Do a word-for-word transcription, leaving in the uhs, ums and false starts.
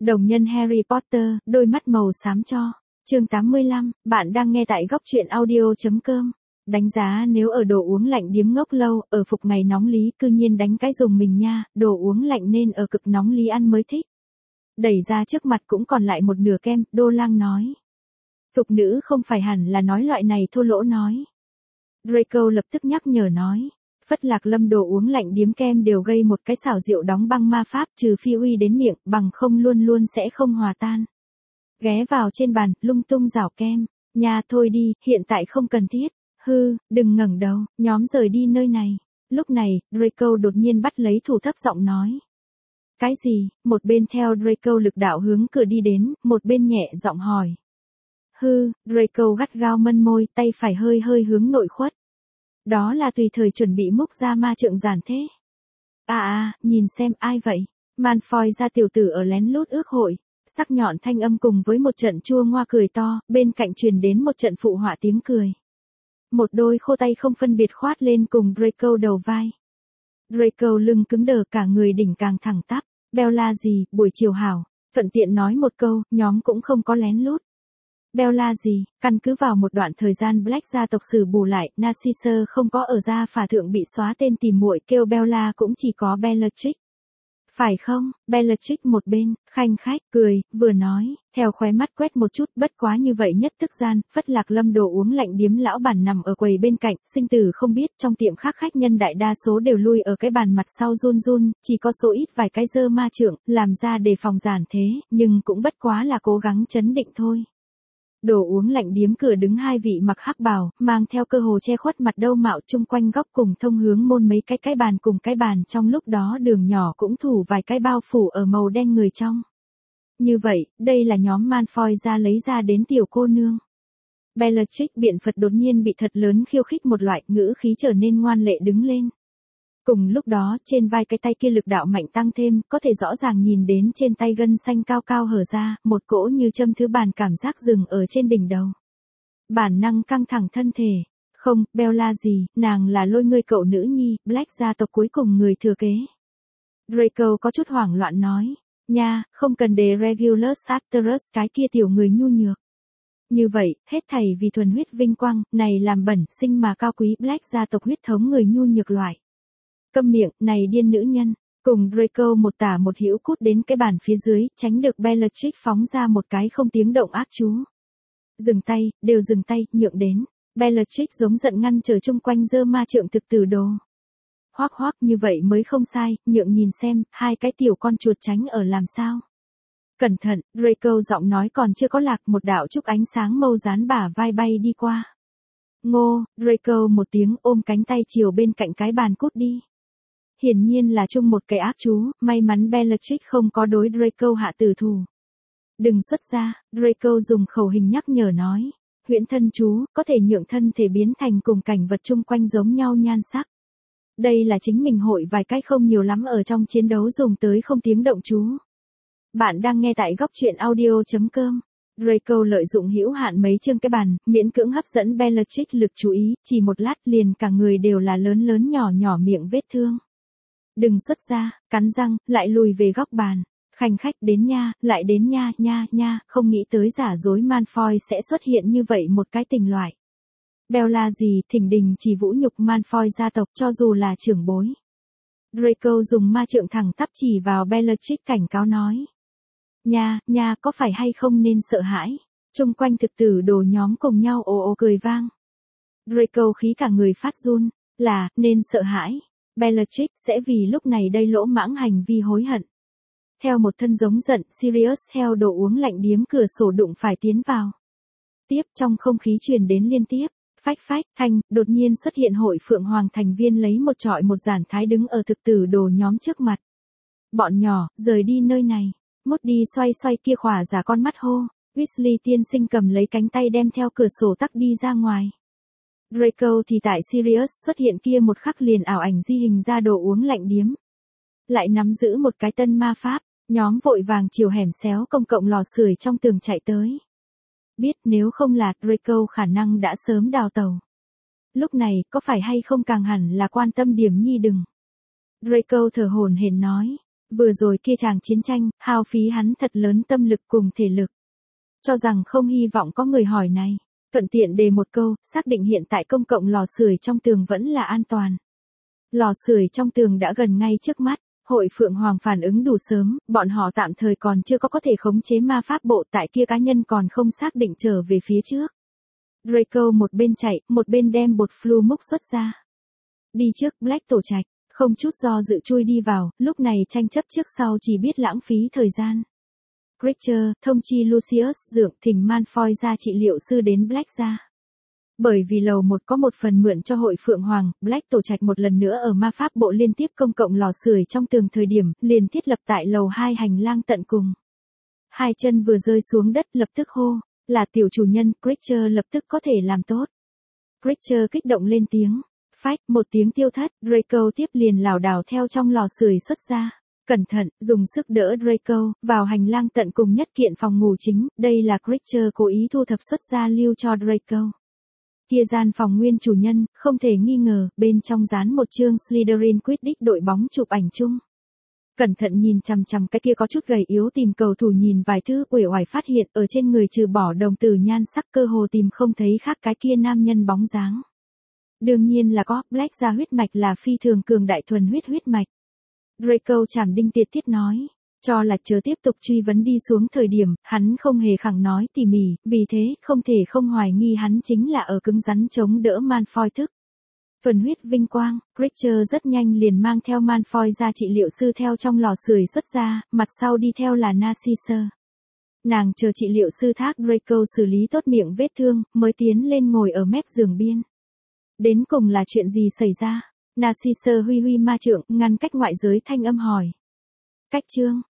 Đồng nhân Harry Potter, đôi mắt màu xám cho. Chương tám mươi lăm, bạn đang nghe tại góc truyện audio chấm com. Đánh giá nếu ở đồ uống lạnh điếm ngốc lâu, ở phục ngày nóng lý cư nhiên đánh cái dùng mình nha, đồ uống lạnh nên ở cực nóng lý ăn mới thích. Đẩy ra trước mặt cũng còn lại một nửa kem, Đô Lang nói. Tục nữ không phải hẳn là nói loại này thô lỗ nói. Draco lập tức nhắc nhở nói. Phất Lạc Lâm đồ uống lạnh điếm kem đều gây một cái xảo diệu đóng băng ma pháp trừ phi uy đến miệng, bằng không luôn luôn sẽ không hòa tan. Ghé vào trên bàn, lung tung rảo kem. Nhà thôi đi, hiện tại không cần thiết. Hư, đừng ngẩng đầu, nhóm rời đi nơi này. Lúc này, Draco đột nhiên bắt lấy thủ thấp giọng nói. Cái gì? Một bên theo Draco lực đạo hướng cửa đi đến, một bên nhẹ giọng hỏi. Hư, Draco gắt gao mân môi, tay phải hơi hơi hướng nội khuất. Đó là tùy thời chuẩn bị múc ra ma trượng giản thế. À à, nhìn xem ai vậy? Malfoy ra tiểu tử ở lén lút ước hội. Sắc nhọn thanh âm cùng với một trận chua ngoa cười to, bên cạnh truyền đến một trận phụ họa tiếng cười. Một đôi khô tay không phân biệt khoát lên cùng Draco đầu vai. Draco lưng cứng đờ cả người đỉnh càng thẳng tắp. Bella gì, buổi chiều hảo. Thuận tiện nói một câu, nhóm cũng không có lén lút. Bella gì, căn cứ vào một đoạn thời gian Black gia tộc sử bù lại, Narcissa không có ở gia phả thượng bị xóa tên tìm muội kêu Bella cũng chỉ có Bellatrix. Phải không? Bellatrix một bên, khanh khách, cười, vừa nói, theo khóe mắt quét một chút, bất quá như vậy nhất tức gian, Phất Lạc Lâm đồ uống lạnh điếm lão bản nằm ở quầy bên cạnh, sinh tử không biết, trong tiệm khác khách nhân đại đa số đều lui ở cái bàn mặt sau run run, chỉ có số ít vài cái dơ ma trượng, làm ra để phòng giản thế, nhưng cũng bất quá là cố gắng chấn định thôi. Đồ uống lạnh điếm cửa đứng hai vị mặc hắc bào, mang theo cơ hồ che khuất mặt đâu mạo chung quanh góc cùng thông hướng môn mấy cái cái bàn cùng cái bàn trong lúc đó đường nhỏ cũng thủ vài cái bao phủ ở màu đen người trong. Như vậy, đây là nhóm Malfoy ra lấy ra đến tiểu cô nương. Bellatrix biện Phật đột nhiên bị thật lớn khiêu khích một loại ngữ khí trở nên ngoan lệ đứng lên. Cùng lúc đó, trên vai cái tay kia lực đạo mạnh tăng thêm, có thể rõ ràng nhìn đến trên tay gân xanh cao cao hở ra, một cỗ như châm thứ bàn cảm giác dừng ở trên đỉnh đầu. Bản năng căng thẳng thân thể. Không, Bella gì, nàng là lôi ngươi cậu nữ nhi, Black gia tộc cuối cùng người thừa kế. Draco có chút hoảng loạn nói. Nha, không cần để Regulus Actorus cái kia tiểu người nhu nhược. Như vậy, hết thảy vì thuần huyết vinh quang, này làm bẩn, sinh mà cao quý Black gia tộc huyết thống người nhu nhược loại. Câm miệng, này điên nữ nhân, cùng Draco một tả một hữu cút đến cái bàn phía dưới, tránh được Bellatrix phóng ra một cái không tiếng động ác chú. Dừng tay, đều dừng tay, nhượng đến. Bellatrix giống giận ngăn trở chung quanh dơ ma trượng thực tử đồ. Hoác hoác như vậy mới không sai, nhượng nhìn xem, hai cái tiểu con chuột tránh ở làm sao. Cẩn thận, Draco giọng nói còn chưa có lạc một đạo trúc ánh sáng màu dán bả vai bay đi qua. Ngô, Draco một tiếng ôm cánh tay chiều bên cạnh cái bàn cút đi. Hiển nhiên là chung một cái ác chú, may mắn Bellatrix không có đối Draco hạ tử thủ. Đừng xuất ra, Draco dùng khẩu hình nhắc nhở nói. Huyễn thân chú, có thể nhượng thân thể biến thành cùng cảnh vật chung quanh giống nhau nhan sắc. Đây là chính mình hội vài cái không nhiều lắm ở trong chiến đấu dùng tới không tiếng động chú. Bạn đang nghe tại góc truyện audio chấm com. Draco lợi dụng hữu hạn mấy chương cái bàn, miễn cưỡng hấp dẫn Bellatrix lực chú ý, chỉ một lát liền cả người đều là lớn lớn nhỏ nhỏ miệng vết thương. Đừng xuất ra, cắn răng, lại lùi về góc bàn. Khanh khách đến nha, lại đến nha, nha, nha, không nghĩ tới giả dối Malfoy sẽ xuất hiện như vậy một cái tình loại. Bella gì, thỉnh đình chỉ vũ nhục Malfoy gia tộc cho dù là trưởng bối. Draco dùng ma trượng thẳng tắp chỉ vào Bellatrix cảnh cáo nói. Nha, nha, có phải hay không nên sợ hãi. Trung quanh thực tử đồ nhóm cùng nhau ồ ồ cười vang. Draco khí cả người phát run, là, nên sợ hãi. Bellatrix sẽ vì lúc này đây lỗ mãng hành vi hối hận. Theo một thân giống giận, Sirius theo đồ uống lạnh điếm cửa sổ đụng phải tiến vào. Tiếp trong không khí truyền đến liên tiếp, phách phách, thanh, đột nhiên xuất hiện hội Phượng Hoàng thành viên lấy một trọi một giản thái đứng ở thực tử đồ nhóm trước mặt. Bọn nhỏ, rời đi nơi này. Mốt đi xoay xoay kia khỏa giả con mắt hô. Weasley tiên sinh cầm lấy cánh tay đem theo cửa sổ tắc đi ra ngoài. Draco thì tại Sirius xuất hiện kia một khắc liền ảo ảnh di hình ra đồ uống lạnh điếm. Lại nắm giữ một cái tân ma pháp, nhóm vội vàng chiều hẻm xéo công cộng lò sưởi trong tường chạy tới. Biết nếu không là Draco khả năng đã sớm đào tàu. Lúc này có phải hay không càng hẳn là quan tâm điểm nhi đừng. Draco thở hổn hển nói. Vừa rồi kia chàng chiến tranh, hao phí hắn thật lớn tâm lực cùng thể lực. Cho rằng không hy vọng có người hỏi này. Thuận tiện đề một câu, xác định hiện tại công cộng lò sưởi trong tường vẫn là an toàn. Lò sưởi trong tường đã gần ngay trước mắt. Hội Phượng Hoàng phản ứng đủ sớm, bọn họ tạm thời còn chưa có có thể khống chế ma pháp bộ tại kia cá nhân còn không xác định trở về phía trước. Draco một bên chạy, một bên đem bột flu múc xuất ra. Đi trước Black tổ trạch, không chút do dự chui đi vào, lúc này tranh chấp trước sau chỉ biết lãng phí thời gian. Creature, thông chi Lucius dượng thỉnh Malfoy ra trị liệu sư đến Black ra. Bởi vì lầu một có một phần mượn cho Hội Phượng Hoàng, Black tổ trạch một lần nữa ở ma pháp bộ liên tiếp công cộng lò sưởi trong tường thời điểm, liền thiết lập tại lầu hai hành lang tận cùng. Hai chân vừa rơi xuống đất lập tức hô, là tiểu chủ nhân, Creature lập tức có thể làm tốt. Creature kích động lên tiếng, phách, một tiếng tiêu thất, Draco tiếp liền lảo đảo theo trong lò sưởi xuất ra. Cẩn thận, dùng sức đỡ Draco, vào hành lang tận cùng nhất kiện phòng ngủ chính, đây là Creature cố ý thu thập xuất ra lưu cho Draco. Kia gian phòng nguyên chủ nhân, không thể nghi ngờ, bên trong dán một chương Slytherin Quidditch đội bóng chụp ảnh chung. Cẩn thận nhìn chằm chằm cái kia có chút gầy yếu tìm cầu thủ nhìn vài thứ uể oải phát hiện ở trên người trừ bỏ đồng tử nhan sắc cơ hồ tìm không thấy khác cái kia nam nhân bóng dáng. Đương nhiên là có, Black ra huyết mạch là phi thường cường đại thuần huyết huyết mạch. Draco chảm đinh tiệt tiết nói. Cho là chớ tiếp tục truy vấn đi xuống thời điểm, hắn không hề khẳng nói tỉ mỉ, vì thế không thể không hoài nghi hắn chính là ở cứng rắn chống đỡ Malfoy thức. Thuần huyết vinh quang, Creature rất nhanh liền mang theo Malfoy ra trị liệu sư theo trong lò sưởi xuất ra, mặt sau đi theo là Narcissa. Nàng chờ trị liệu sư thác Draco xử lý tốt miệng vết thương, mới tiến lên ngồi ở mép giường biên. Đến cùng là chuyện gì xảy ra? Narcissa huy huy ma trượng, ngăn cách ngoại giới thanh âm hỏi. Cách chương.